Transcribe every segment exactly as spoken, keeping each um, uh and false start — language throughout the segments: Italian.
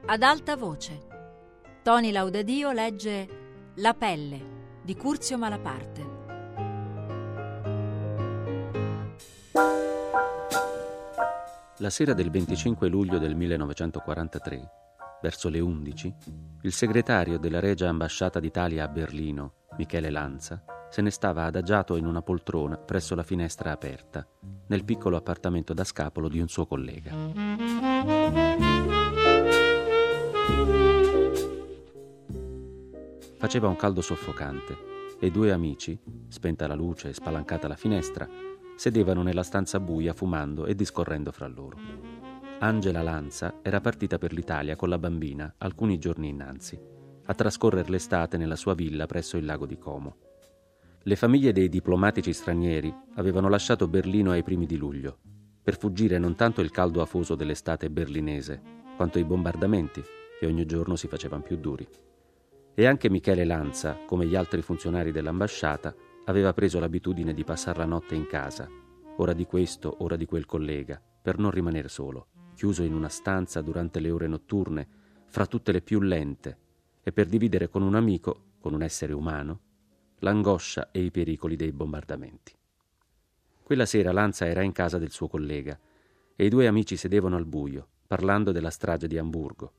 Ad alta voce. Toni Laudadio legge La pelle di Curzio Malaparte. La sera del venticinque luglio del millenovecentoquarantatré, verso le undici, il segretario della Regia Ambasciata d'Italia a Berlino, Michele Lanza, se ne stava adagiato in una poltrona presso la finestra aperta, nel piccolo appartamento da scapolo di un suo collega. Faceva un caldo soffocante e i due amici, spenta la luce e spalancata la finestra, sedevano nella stanza buia fumando e discorrendo fra loro. Angela Lanza era partita per l'Italia con la bambina alcuni giorni innanzi, a trascorrere l'estate nella sua villa presso il lago di Como. Le famiglie dei diplomatici stranieri avevano lasciato Berlino ai primi di luglio, per fuggire non tanto il caldo afoso dell'estate berlinese, quanto i bombardamenti, che ogni giorno si facevano più duri. E anche Michele Lanza, come gli altri funzionari dell'ambasciata, aveva preso l'abitudine di passare la notte in casa, ora di questo, ora di quel collega, per non rimanere solo, chiuso in una stanza durante le ore notturne, fra tutte le più lente, e per dividere con un amico, con un essere umano, l'angoscia e i pericoli dei bombardamenti. Quella sera Lanza era in casa del suo collega e i due amici sedevano al buio, parlando della strage di Amburgo.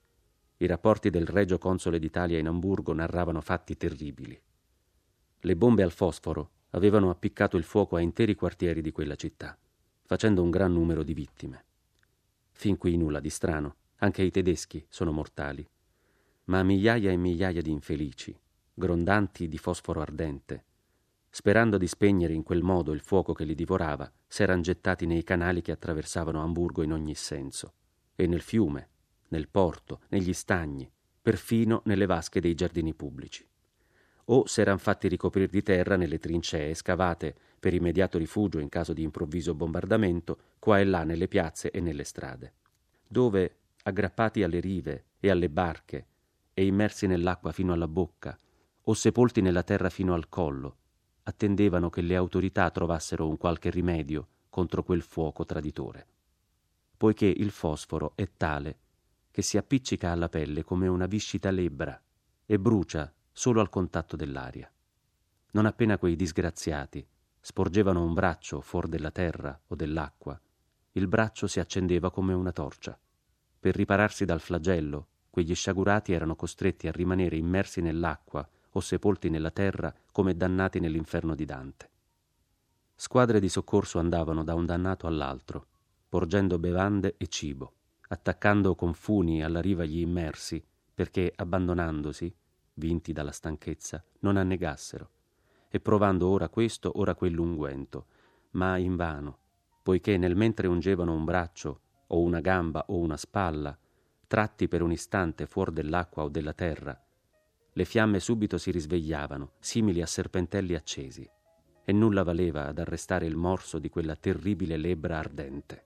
I rapporti del Regio Console d'Italia in Amburgo narravano fatti terribili. Le bombe al fosforo avevano appiccato il fuoco a interi quartieri di quella città, facendo un gran numero di vittime. Fin qui nulla di strano, anche i tedeschi sono mortali, ma migliaia e migliaia di infelici, grondanti di fosforo ardente, sperando di spegnere in quel modo il fuoco che li divorava, s'eran gettati nei canali che attraversavano Amburgo in ogni senso, e nel fiume, nel porto, negli stagni, perfino nelle vasche dei giardini pubblici. O s'eran fatti ricoprir di terra nelle trincee scavate per immediato rifugio in caso di improvviso bombardamento, qua e là nelle piazze e nelle strade, dove, aggrappati alle rive e alle barche e immersi nell'acqua fino alla bocca, o sepolti nella terra fino al collo, attendevano che le autorità trovassero un qualche rimedio contro quel fuoco traditore, poiché il fosforo è tale che si appiccica alla pelle come una viscida lebbra e brucia solo al contatto dell'aria. Non appena quei disgraziati sporgevano un braccio fuor della terra o dell'acqua, il braccio si accendeva come una torcia. Per ripararsi dal flagello, quegli sciagurati erano costretti a rimanere immersi nell'acqua o sepolti nella terra come dannati nell'inferno di Dante. Squadre di soccorso andavano da un dannato all'altro, porgendo bevande e cibo, attaccando con funi alla riva gli immersi, perché, abbandonandosi, vinti dalla stanchezza, non annegassero, e provando ora questo, ora quell'unguento, ma invano, poiché nel mentre ungevano un braccio, o una gamba o una spalla, tratti per un istante fuor dell'acqua o della terra, le fiamme subito si risvegliavano, simili a serpentelli accesi, e nulla valeva ad arrestare il morso di quella terribile lebbra ardente.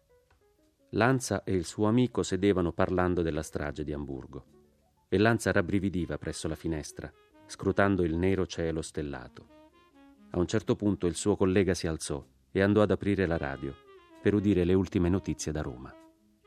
Lanza e il suo amico sedevano parlando della strage di Amburgo, e Lanza rabbrividiva presso la finestra, scrutando il nero cielo stellato. A un certo punto il suo collega si alzò e andò ad aprire la radio, per udire le ultime notizie da Roma.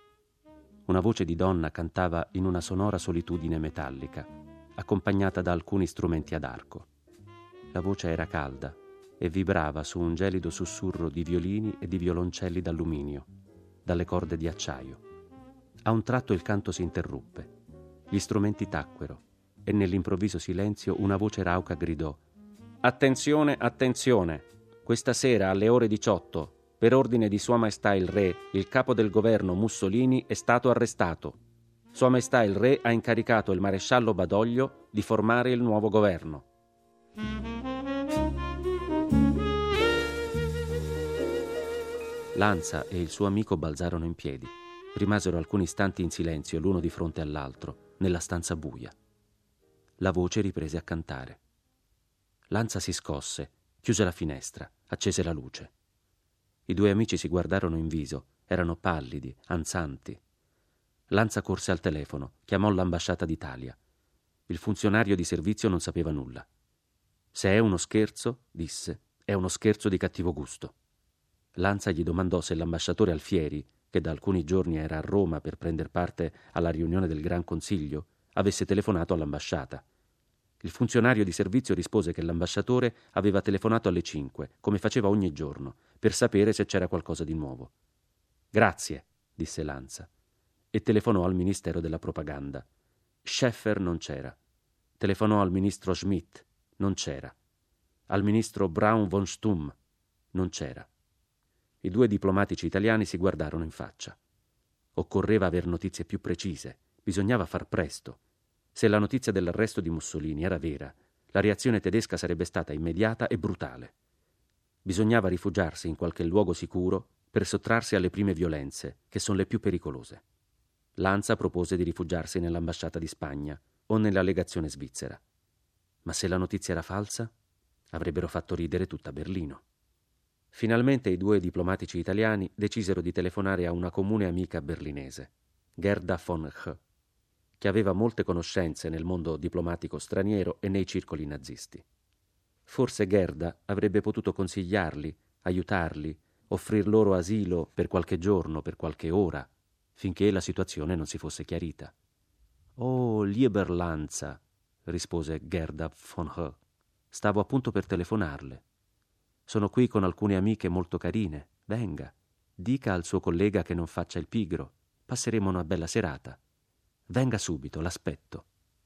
Una voce di donna cantava in una sonora solitudine metallica, accompagnata da alcuni strumenti ad arco. La voce era calda e vibrava su un gelido sussurro di violini e di violoncelli d'alluminio, dalle corde di acciaio. A un tratto il canto si interruppe. Gli strumenti tacquero e nell'improvviso silenzio una voce rauca gridò: «Attenzione, attenzione! Questa sera alle ore diciotto, per ordine di Sua Maestà il Re, il capo del governo Mussolini è stato arrestato. Sua Maestà il Re ha incaricato il maresciallo Badoglio di formare il nuovo governo». Lanza e il suo amico balzarono in piedi. Rimasero alcuni istanti in silenzio l'uno di fronte all'altro, nella stanza buia. La voce riprese a cantare. Lanza si scosse, chiuse la finestra, accese la luce. I due amici si guardarono in viso, erano pallidi, ansanti. Lanza corse al telefono, chiamò l'ambasciata d'Italia. Il funzionario di servizio non sapeva nulla. «Se è uno scherzo», disse, «è uno scherzo di cattivo gusto». Lanza gli domandò se l'ambasciatore Alfieri, che che da alcuni giorni era a Roma per prender parte alla riunione del Gran Consiglio, avesse telefonato all'ambasciata. Il funzionario di servizio rispose che l'ambasciatore aveva telefonato alle cinque, come faceva ogni giorno, per sapere se c'era qualcosa di nuovo. «Grazie», disse Lanza, e telefonò al Ministero della Propaganda. Scheffer non c'era. Telefonò al ministro Schmidt, non c'era. Al ministro Braun von Stum, non c'era. I due diplomatici italiani si guardarono in faccia. Occorreva aver notizie più precise, bisognava far presto. Se la notizia dell'arresto di Mussolini era vera, la reazione tedesca sarebbe stata immediata e brutale. Bisognava rifugiarsi in qualche luogo sicuro per sottrarsi alle prime violenze, che sono le più pericolose. Lanza propose di rifugiarsi nell'ambasciata di Spagna o nella legazione svizzera. Ma se la notizia era falsa, avrebbero fatto ridere tutta Berlino. Finalmente i due diplomatici italiani decisero di telefonare a una comune amica berlinese, Gerda von H., che aveva molte conoscenze nel mondo diplomatico straniero e nei circoli nazisti. Forse Gerda avrebbe potuto consigliarli, aiutarli, offrir loro asilo per qualche giorno, per qualche ora, finché la situazione non si fosse chiarita. «Oh, lieber Lanza», rispose Gerda von H., «stavo appunto per telefonarle. Sono qui con alcune amiche molto carine. Venga, dica al suo collega che non faccia il pigro. Passeremo una bella serata. Venga subito, l'aspetto».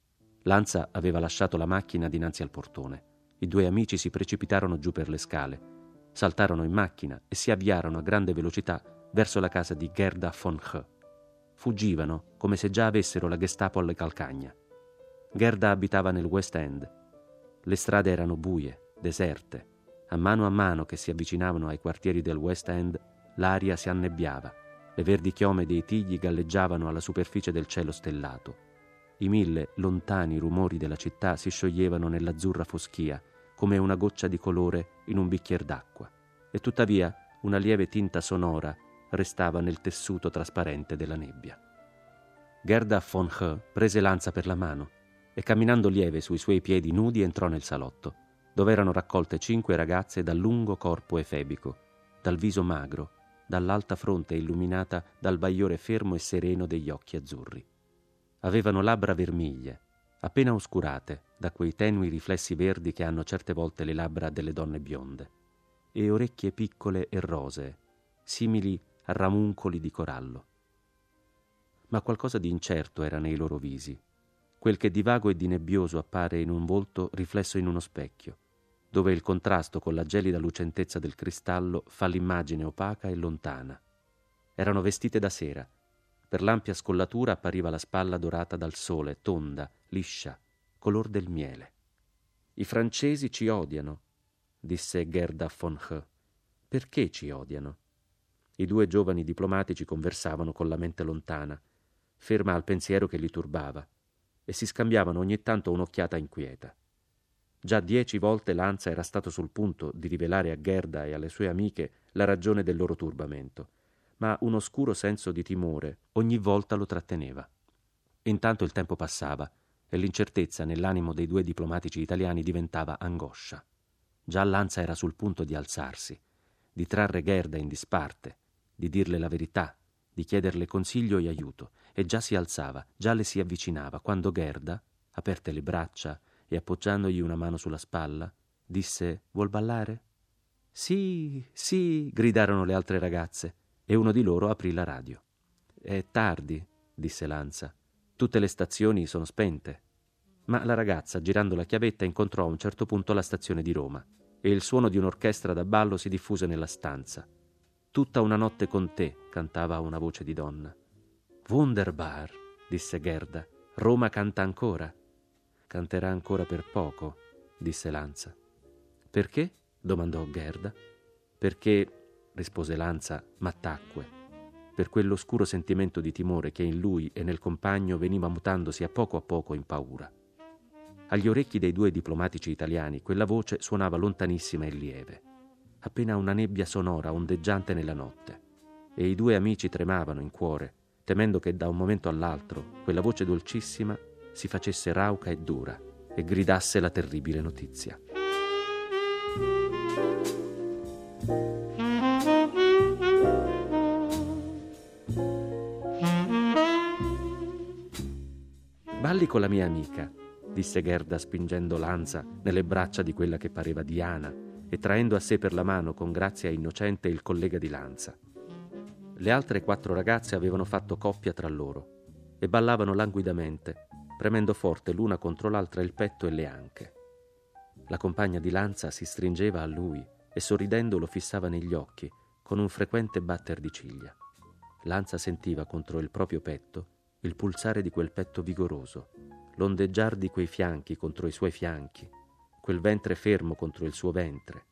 Lanza aveva lasciato la macchina dinanzi al portone. I due amici si precipitarono giù per le scale, saltarono in macchina e si avviarono a grande velocità verso la casa di Gerda von H. Fuggivano come se già avessero la Gestapo alle calcagna. Gerda abitava nel West End. Le strade erano buie, deserte. A mano a mano che si avvicinavano ai quartieri del West End, l'aria si annebbiava. Le verdi chiome dei tigli galleggiavano alla superficie del cielo stellato. I mille lontani rumori della città si scioglievano nell'azzurra foschia, come una goccia di colore in un bicchier d'acqua. E tuttavia una lieve tinta sonora restava nel tessuto trasparente della nebbia. Gerda von H. prese Lanza per la mano e camminando lieve sui suoi piedi nudi entrò nel salotto, dove erano raccolte cinque ragazze dal lungo corpo efebico, dal viso magro, dall'alta fronte illuminata dal bagliore fermo e sereno degli occhi azzurri. Avevano labbra vermiglie, appena oscurate da quei tenui riflessi verdi che hanno certe volte le labbra delle donne bionde, e orecchie piccole e rosee, simili a ramuncoli di corallo. Ma qualcosa di incerto era nei loro visi, quel che di vago e di nebbioso appare in un volto riflesso in uno specchio, dove il contrasto con la gelida lucentezza del cristallo fa l'immagine opaca e lontana. Erano vestite da sera. Per l'ampia scollatura appariva la spalla dorata dal sole, tonda, liscia, color del miele. «I francesi ci odiano», disse Gerda von H. «Perché ci odiano?» I due giovani diplomatici conversavano con la mente lontana, ferma al pensiero che li turbava, e si scambiavano ogni tanto un'occhiata inquieta. Già dieci volte Lanza era stato sul punto di rivelare a Gerda e alle sue amiche la ragione del loro turbamento, ma un oscuro senso di timore ogni volta lo tratteneva. Intanto il tempo passava e l'incertezza nell'animo dei due diplomatici italiani diventava angoscia. Già Lanza era sul punto di alzarsi, di trarre Gerda in disparte, di dirle la verità, di chiederle consiglio e aiuto, e già si alzava, già le si avvicinava, quando Gerda, aperte le braccia e appoggiandogli una mano sulla spalla, disse: «Vuol ballare?» «Sì, sì», gridarono le altre ragazze, e uno di loro aprì la radio. «È tardi», disse Lanza. «Tutte le stazioni sono spente». Ma la ragazza, girando la chiavetta, incontrò a un certo punto la stazione di Roma, e il suono di un'orchestra da ballo si diffuse nella stanza. «Tutta una notte con te», cantava una voce di donna. «Wunderbar», disse Gerda. «Roma canta ancora». «Canterà ancora per poco», disse Lanza. «Perché?» domandò Gerda. «Perché», rispose Lanza, ma tacque, per quell'oscuro sentimento di timore che in lui e nel compagno veniva mutandosi a poco a poco in paura. Agli orecchi dei due diplomatici italiani quella voce suonava lontanissima e lieve, appena una nebbia sonora ondeggiante nella notte, e i due amici tremavano in cuore, temendo che da un momento all'altro quella voce dolcissima si facesse rauca e dura e gridasse la terribile notizia. balli con la mia amica», disse Gerda spingendo Lanza nelle braccia di quella che pareva Diana e traendo a sé per la mano con grazia innocente il collega di Lanza. Le altre quattro ragazze avevano fatto coppia tra loro e ballavano languidamente, premendo forte l'una contro l'altra il petto e le anche. La compagna di Lanza si stringeva a lui e sorridendo lo fissava negli occhi con un frequente batter di ciglia. Lanza sentiva contro il proprio petto il pulsare di quel petto vigoroso, l'ondeggiar di quei fianchi contro i suoi fianchi, quel ventre fermo contro il suo ventre.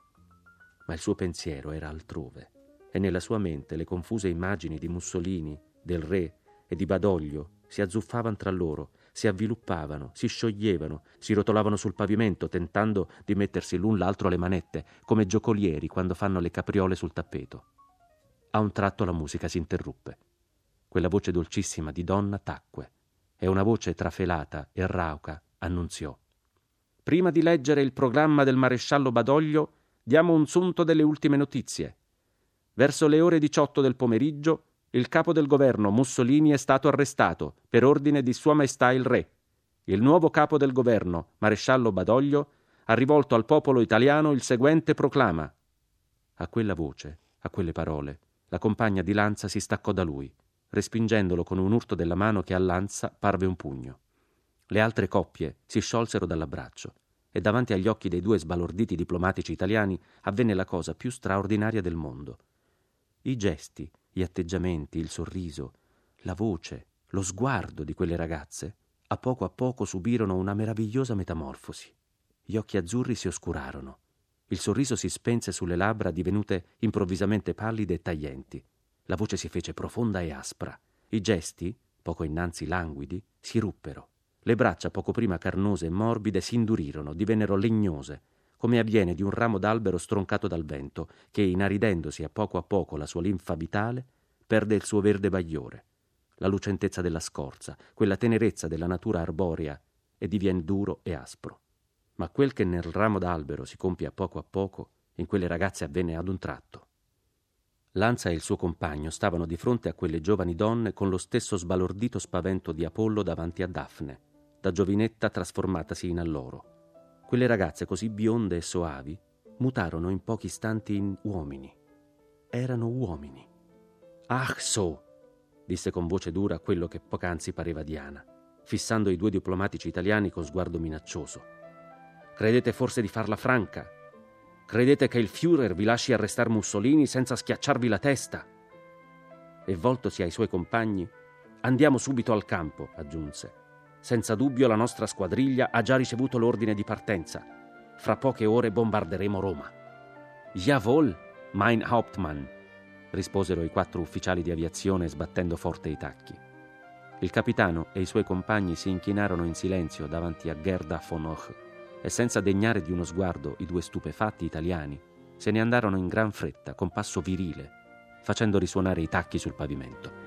Ma il suo pensiero era altrove e nella sua mente le confuse immagini di Mussolini, del re e di Badoglio si azzuffavano tra loro, si avviluppavano, si scioglievano, si rotolavano sul pavimento tentando di mettersi l'un l'altro alle manette, come giocolieri quando fanno le capriole sul tappeto. A un tratto la musica si interruppe. Quella voce dolcissima di donna tacque e una voce trafelata e rauca annunziò: «Prima di leggere il programma del maresciallo Badoglio, diamo un sunto delle ultime notizie. Verso le ore diciotto del pomeriggio, il capo del governo Mussolini è stato arrestato per ordine di Sua Maestà il Re. Il nuovo capo del governo, maresciallo Badoglio, ha rivolto al popolo italiano il seguente proclama». A quella voce, a quelle parole, la compagna di Lanza si staccò da lui, respingendolo con un urto della mano che a Lanza parve un pugno. Le altre coppie si sciolsero dall'abbraccio e davanti agli occhi dei due sbalorditi diplomatici italiani avvenne la cosa più straordinaria del mondo. I gesti, gli atteggiamenti, il sorriso, la voce, lo sguardo di quelle ragazze a poco a poco subirono una meravigliosa metamorfosi. Gli occhi azzurri si oscurarono, il sorriso si spense sulle labbra divenute improvvisamente pallide e taglienti, la voce si fece profonda e aspra, i gesti, poco innanzi languidi, si ruppero, le braccia poco prima carnose e morbide si indurirono, divennero legnose, come avviene di un ramo d'albero stroncato dal vento che, inaridendosi a poco a poco la sua linfa vitale, perde il suo verde bagliore, la lucentezza della scorza, quella tenerezza della natura arborea, e diviene duro e aspro. Ma quel che nel ramo d'albero si compie a poco a poco, in quelle ragazze avvenne ad un tratto. Lanza e il suo compagno stavano di fronte a quelle giovani donne con lo stesso sbalordito spavento di Apollo davanti a Daphne, da giovinetta trasformatasi in alloro. Quelle ragazze così bionde e soavi mutarono in pochi istanti in uomini. Erano uomini. «Ah, so!» disse con voce dura quello che poc'anzi pareva Diana, fissando i due diplomatici italiani con sguardo minaccioso. «Credete forse di farla franca? Credete che il Führer vi lasci arrestar Mussolini senza schiacciarvi la testa?» E voltosi ai suoi compagni: «Andiamo subito al campo», aggiunse. «Senza dubbio la nostra squadriglia ha già ricevuto l'ordine di partenza. Fra poche ore bombarderemo Roma». «Jawohl, mein Hauptmann», risposero i quattro ufficiali di aviazione sbattendo forte i tacchi. Il capitano e i suoi compagni si inchinarono in silenzio davanti a Gerda von Hoch e senza degnare di uno sguardo i due stupefatti italiani se ne andarono in gran fretta con passo virile, facendo risuonare i tacchi sul pavimento.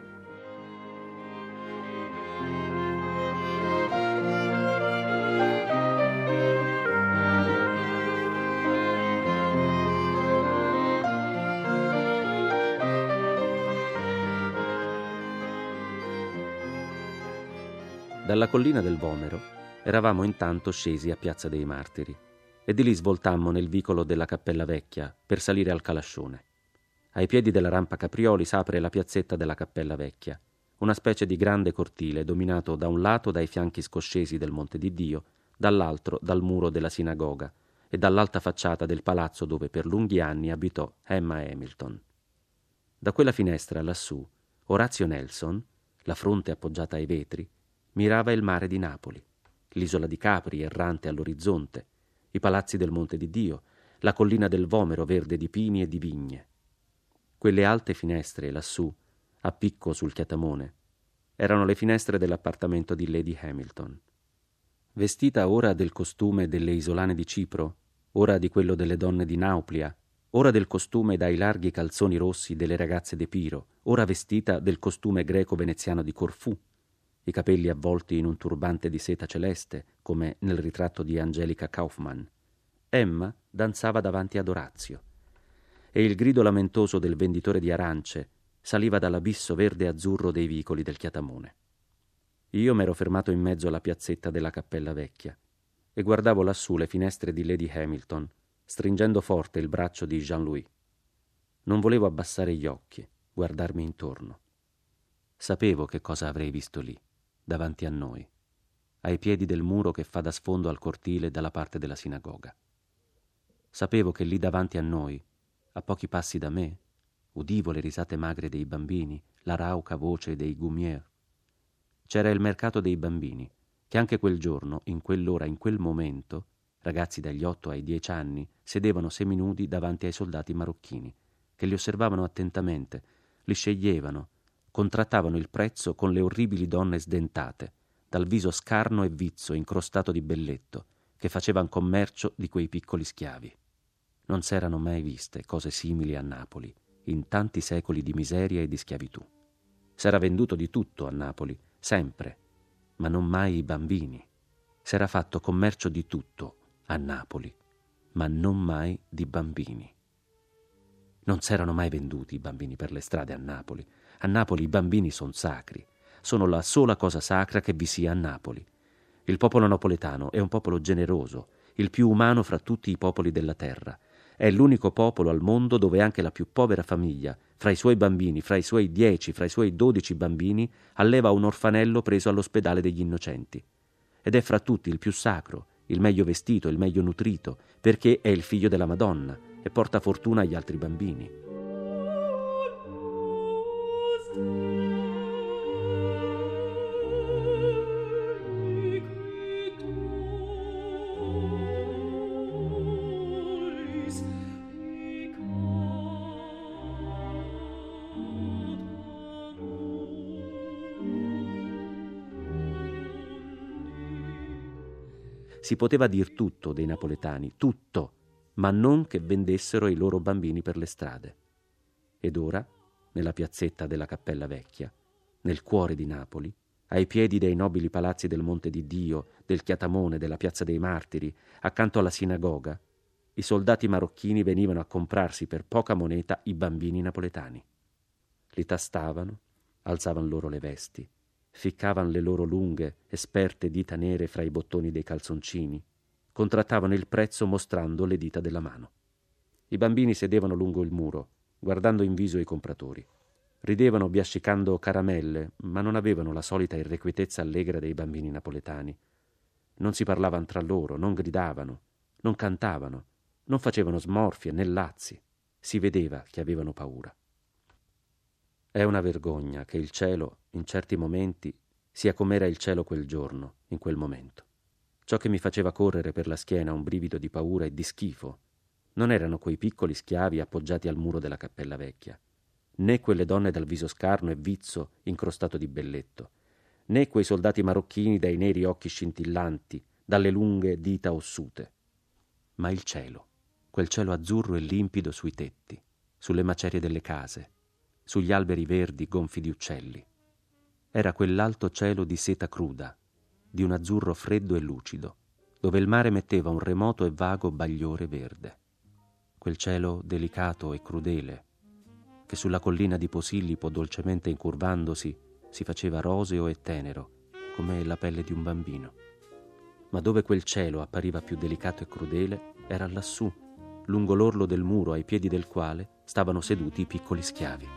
Dalla collina del Vomero eravamo intanto scesi a Piazza dei Martiri e di lì svoltammo nel vicolo della Cappella Vecchia per salire al Calascione. Ai piedi della rampa Caprioli s'apre la piazzetta della Cappella Vecchia, una specie di grande cortile dominato da un lato dai fianchi scoscesi del Monte di Dio, dall'altro dal muro della sinagoga e dall'alta facciata del palazzo dove per lunghi anni abitò Emma Hamilton. Da quella finestra lassù Orazio Nelson, la fronte appoggiata ai vetri, mirava il mare di Napoli, l'isola di Capri errante all'orizzonte, i palazzi del Monte di Dio, la collina del Vomero verde di pini e di vigne. Quelle alte finestre lassù, a picco sul chiatamone, erano le finestre dell'appartamento di Lady Hamilton. Vestita ora del costume delle isolane di Cipro, ora di quello delle donne di Nauplia, ora del costume dai larghi calzoni rossi delle ragazze d'Epiro, ora vestita del costume greco-veneziano di Corfù, i capelli avvolti in un turbante di seta celeste, come nel ritratto di Angelica Kaufmann. Emma danzava davanti ad Orazio, e il grido lamentoso del venditore di arance saliva dall'abisso verde e azzurro dei vicoli del chiatamone. Io m'ero fermato in mezzo alla piazzetta della Cappella Vecchia e guardavo lassù le finestre di Lady Hamilton, stringendo forte il braccio di Jean-Louis. Non volevo abbassare gli occhi, guardarmi intorno. Sapevo che cosa avrei visto lì, davanti a noi, ai piedi del muro che fa da sfondo al cortile dalla parte della sinagoga. Sapevo che lì davanti a noi, a pochi passi da me, udivo le risate magre dei bambini, la rauca voce dei Goumier. C'era il mercato dei bambini, che anche quel giorno, in quell'ora, in quel momento, ragazzi dagli otto ai dieci anni, sedevano seminudi davanti ai soldati marocchini, che li osservavano attentamente, li sceglievano, contrattavano il prezzo con le orribili donne sdentate, dal viso scarno e vizzo incrostato di belletto, che facevano commercio di quei piccoli schiavi. Non s'erano mai viste cose simili a Napoli, in tanti secoli di miseria e di schiavitù. S'era venduto di tutto a Napoli, sempre, ma non mai i bambini. S'era fatto commercio di tutto a Napoli, ma non mai di bambini. Non s'erano mai venduti i bambini per le strade a Napoli. A Napoli i bambini sono sacri, sono la sola cosa sacra che vi sia a Napoli. Il popolo napoletano è un popolo generoso, il più umano fra tutti i popoli della terra. È l'unico popolo al mondo dove anche la più povera famiglia, fra i suoi bambini, fra i suoi dieci, fra i suoi dodici bambini, alleva un orfanello preso all'ospedale degli innocenti. Ed è fra tutti il più sacro, il meglio vestito, il meglio nutrito, perché è il figlio della Madonna e porta fortuna agli altri bambini. Si poteva dir tutto dei napoletani, tutto, ma non che vendessero i loro bambini per le strade. Ed ora, nella piazzetta della Cappella Vecchia, nel cuore di Napoli, ai piedi dei nobili palazzi del Monte di Dio, del Chiatamone, della Piazza dei Martiri, accanto alla sinagoga, i soldati marocchini venivano a comprarsi per poca moneta i bambini napoletani. Li tastavano, alzavano loro le vesti, ficcavano le loro lunghe, esperte dita nere fra i bottoni dei calzoncini, contrattavano il prezzo mostrando le dita della mano. I bambini sedevano lungo il muro, guardando in viso i compratori. Ridevano biascicando caramelle, ma non avevano la solita irrequietezza allegra dei bambini napoletani. Non si parlavano tra loro, non gridavano, non cantavano, non facevano smorfie né lazzi. Si vedeva che avevano paura. È una vergogna che il cielo, in certi momenti, sia com'era il cielo quel giorno, in quel momento. Ciò che mi faceva correre per la schiena un brivido di paura e di schifo non erano quei piccoli schiavi appoggiati al muro della Cappella Vecchia, né quelle donne dal viso scarno e vizzo incrostato di belletto, né quei soldati marocchini dai neri occhi scintillanti, dalle lunghe dita ossute, ma il cielo, quel cielo azzurro e limpido sui tetti, sulle macerie delle case, sugli alberi verdi gonfi di uccelli. Era quell'alto cielo di seta cruda, di un azzurro freddo e lucido, dove il mare metteva un remoto e vago bagliore verde. Quel cielo delicato e crudele, che sulla collina di Posillipo, dolcemente incurvandosi, si faceva roseo e tenero, come la pelle di un bambino. Ma dove quel cielo appariva più delicato e crudele era lassù, lungo l'orlo del muro ai piedi del quale stavano seduti i piccoli schiavi.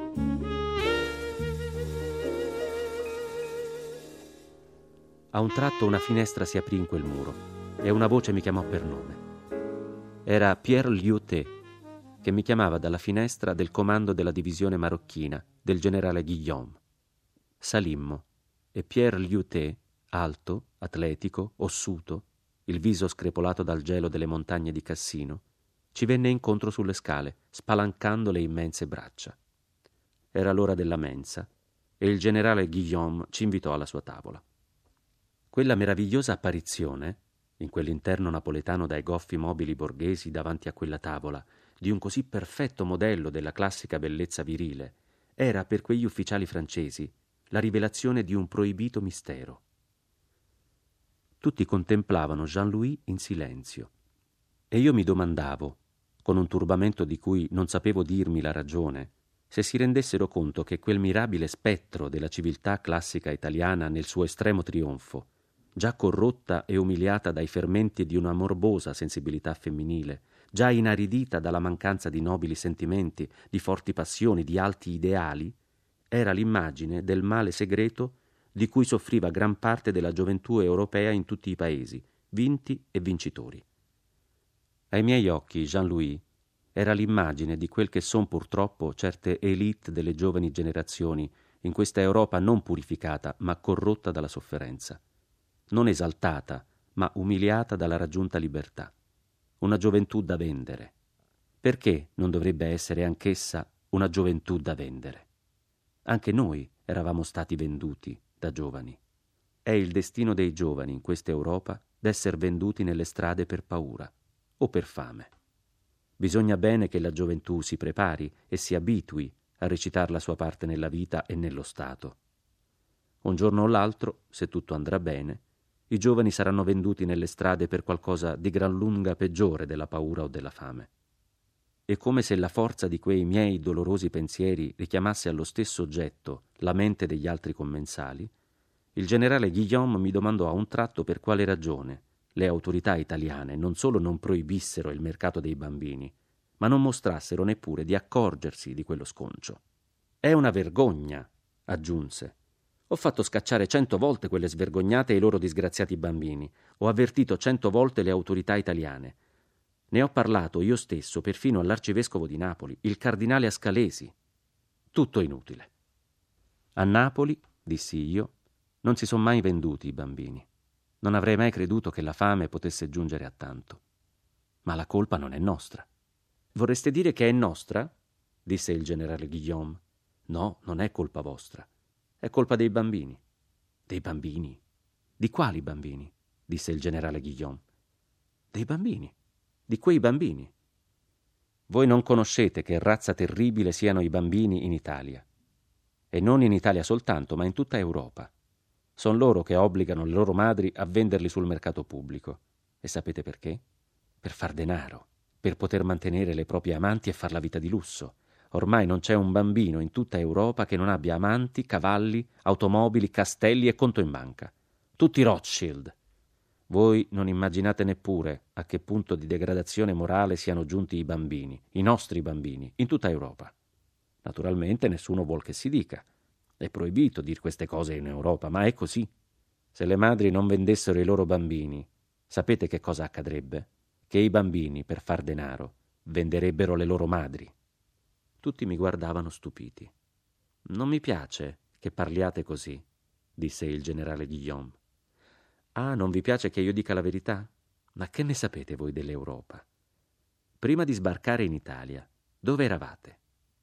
A un tratto una finestra si aprì in quel muro e una voce mi chiamò per nome. Era Pierre Lyoté, che mi chiamava dalla finestra del comando della divisione marocchina del generale Guillaume. Salimmo e Pierre Lyoté, alto, atletico, ossuto, il viso screpolato dal gelo delle montagne di Cassino, ci venne incontro sulle scale, spalancando le immense braccia. Era l'ora della mensa e il generale Guillaume ci invitò alla sua tavola. Quella meravigliosa apparizione, in quell'interno napoletano dai goffi mobili borghesi davanti a quella tavola, di un così perfetto modello della classica bellezza virile, era per quegli ufficiali francesi la rivelazione di un proibito mistero. Tutti contemplavano Jean-Louis in silenzio e io mi domandavo, con un turbamento di cui non sapevo dirmi la ragione, se si rendessero conto che quel mirabile spettro della civiltà classica italiana nel suo estremo trionfo, già corrotta e umiliata dai fermenti di una morbosa sensibilità femminile, già inaridita dalla mancanza di nobili sentimenti, di forti passioni, di alti ideali, era l'immagine del male segreto di cui soffriva gran parte della gioventù europea in tutti i paesi, vinti e vincitori. Ai miei occhi Jean-Louis era l'immagine di quel che son purtroppo certe élite delle giovani generazioni in questa Europa non purificata ma corrotta dalla sofferenza, non esaltata ma umiliata dalla raggiunta libertà. Una gioventù da vendere. Perché non dovrebbe essere anch'essa una gioventù da vendere? Anche noi eravamo stati venduti da giovani. È il destino dei giovani in questa Europa d'esser venduti nelle strade per paura o per fame. Bisogna bene che la gioventù si prepari e si abitui a recitare la sua parte nella vita e nello Stato. Un giorno o l'altro, se tutto andrà bene, i giovani saranno venduti nelle strade per qualcosa di gran lunga peggiore della paura o della fame. E come se la forza di quei miei dolorosi pensieri richiamasse allo stesso oggetto la mente degli altri commensali, il generale Guillaume mi domandò a un tratto per quale ragione le autorità italiane non solo non proibissero il mercato dei bambini, ma non mostrassero neppure di accorgersi di quello sconcio. «È una vergogna», aggiunse. «Ho fatto scacciare cento volte quelle svergognate e i loro disgraziati bambini. Ho avvertito cento volte le autorità italiane. Ne ho parlato io stesso perfino all'arcivescovo di Napoli, il cardinale Ascalesi. Tutto inutile. A Napoli, dissi io, non si sono mai venduti i bambini. Non avrei mai creduto che la fame potesse giungere a tanto. Ma la colpa non è nostra». «Vorreste dire che è nostra?» disse il generale Guillaume. «No, non è colpa vostra. È colpa dei bambini». «Dei bambini? Di quali bambini?» disse il generale Guillaume. «Dei bambini. Di quei bambini. Voi non conoscete che razza terribile siano i bambini in Italia. E non in Italia soltanto, ma in tutta Europa. Sono loro che obbligano le loro madri a venderli sul mercato pubblico. E sapete perché? Per far denaro, per poter mantenere le proprie amanti e far la vita di lusso. Ormai non c'è un bambino in tutta Europa che non abbia amanti, cavalli, automobili, castelli e conto in banca. Tutti Rothschild. Voi non immaginate neppure a che punto di degradazione morale siano giunti i bambini, i nostri bambini, in tutta Europa. Naturalmente nessuno vuol che si dica. È proibito dir queste cose in Europa, ma è così. Se le madri non vendessero i loro bambini, sapete che cosa accadrebbe? Che i bambini, per far denaro, venderebbero le loro madri». Tutti mi guardavano stupiti. «Non mi piace che parliate così», disse il generale Guillaume. «Ah, non vi piace che io dica la verità? Ma che ne sapete voi dell'Europa? Prima di sbarcare in Italia, dove eravate?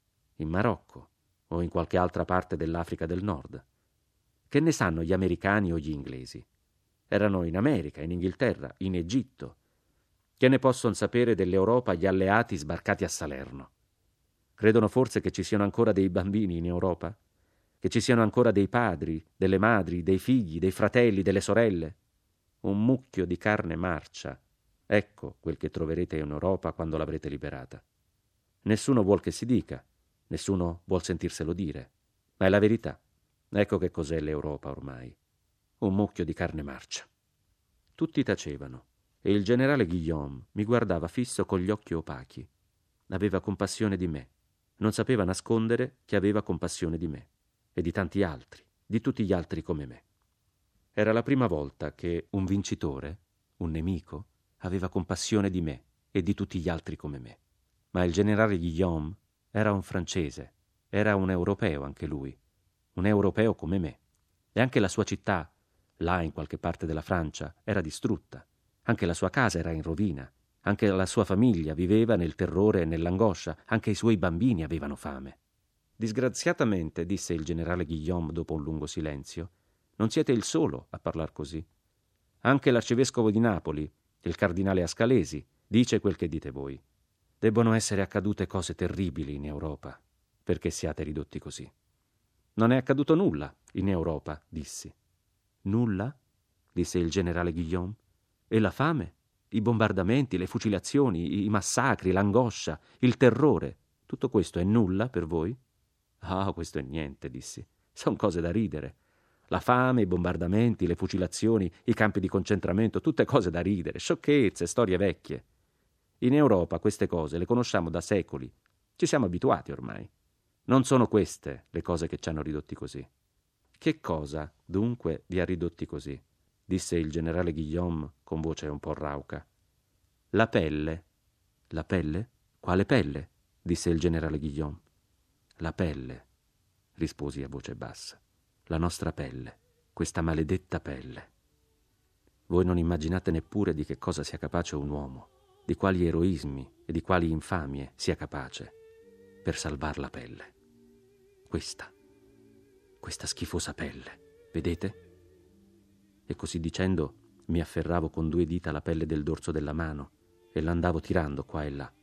In Marocco o in qualche altra parte dell'Africa del Nord? Che ne sanno gli americani o gli inglesi? Erano in America, in Inghilterra, in Egitto. Che ne possono sapere dell'Europa gli alleati sbarcati a Salerno? Credono forse che ci siano ancora dei bambini in Europa? Che ci siano ancora dei padri, delle madri, dei figli, dei fratelli, delle sorelle? Un mucchio di carne marcia. Ecco quel che troverete in Europa quando l'avrete liberata. Nessuno vuol che si dica, nessuno vuol sentirselo dire, ma è la verità. Ecco che cos'è l'Europa ormai. Un mucchio di carne marcia». Tutti tacevano e il generale Guillaume mi guardava fisso con gli occhi opachi. Aveva compassione di me. Non sapeva nascondere che aveva compassione di me e di tanti altri, di tutti gli altri come me. Era la prima volta che un vincitore, un nemico, aveva compassione di me e di tutti gli altri come me. Ma il generale Guillaume era un francese, era un europeo anche lui, un europeo come me. E anche la sua città, là in qualche parte della Francia, era distrutta. Anche la sua casa era in rovina. Anche la sua famiglia viveva nel terrore e nell'angoscia. Anche i suoi bambini avevano fame. «Disgraziatamente», disse il generale Guillaume dopo un lungo silenzio, «non siete il solo a parlar così. Anche l'arcivescovo di Napoli, il cardinale Ascalesi, dice quel che dite voi. Debbono essere accadute cose terribili in Europa perché siate ridotti così». «Non è accaduto nulla in Europa», dissi. «Nulla?» disse il generale Guillaume. «E la fame? I bombardamenti, le fucilazioni, i massacri, l'angoscia, il terrore, tutto questo è nulla per voi?» Ah, questo è niente, dissi. Sono cose da ridere. La fame, i bombardamenti, le fucilazioni, i campi di concentramento, tutte cose da ridere, sciocchezze, storie vecchie. In Europa queste cose le conosciamo da secoli. Ci siamo abituati ormai. Non sono queste le cose che ci hanno ridotti così. Che cosa, dunque, vi ha ridotti così? Disse il generale Guillaume con voce un po' rauca. La pelle. La pelle? Quale pelle? Disse il generale Guillaume. La pelle, risposi a voce bassa. La nostra pelle, questa maledetta pelle. Voi non immaginate neppure di che cosa sia capace un uomo, di quali eroismi e di quali infamie sia capace per salvar la pelle. Questa, questa schifosa pelle, vedete? E così dicendo mi afferravo con due dita la pelle del dorso della mano e l'andavo tirando qua e là.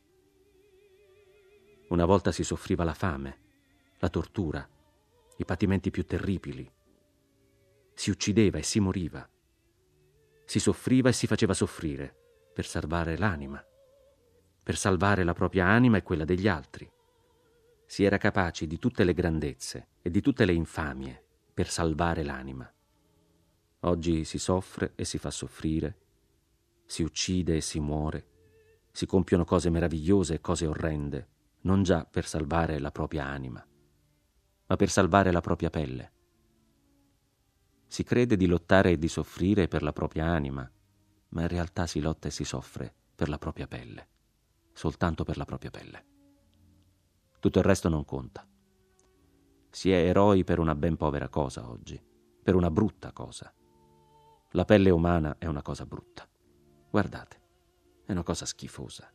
Una volta si soffriva la fame, la tortura, i patimenti più terribili. Si uccideva e si moriva. Si soffriva e si faceva soffrire per salvare l'anima, per salvare la propria anima e quella degli altri. Si era capaci di tutte le grandezze e di tutte le infamie per salvare l'anima. Oggi si soffre e si fa soffrire, si uccide e si muore, si compiono cose meravigliose e cose orrende, non già per salvare la propria anima, ma per salvare la propria pelle. Si crede di lottare e di soffrire per la propria anima, ma in realtà si lotta e si soffre per la propria pelle, soltanto per la propria pelle. Tutto il resto non conta. Si è eroi per una ben povera cosa oggi, per una brutta cosa. La pelle umana è una cosa brutta. Guardate, è una cosa schifosa.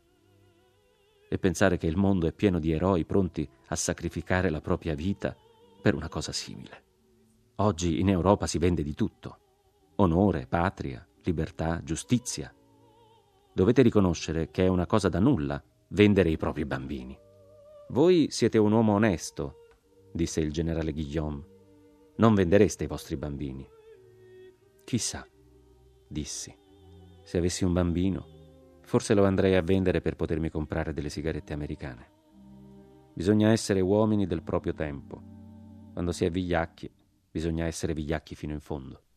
E pensare che il mondo è pieno di eroi pronti a sacrificare la propria vita per una cosa simile. Oggi in Europa si vende di tutto. Onore, patria, libertà, giustizia. Dovete riconoscere che è una cosa da nulla vendere i propri bambini. Voi siete un uomo onesto, disse il generale Guillaume. Non vendereste i vostri bambini. Chissà, dissi. Se avessi un bambino, forse lo andrei a vendere per potermi comprare delle sigarette americane. Bisogna essere uomini del proprio tempo. Quando si è vigliacchi, bisogna essere vigliacchi fino in fondo.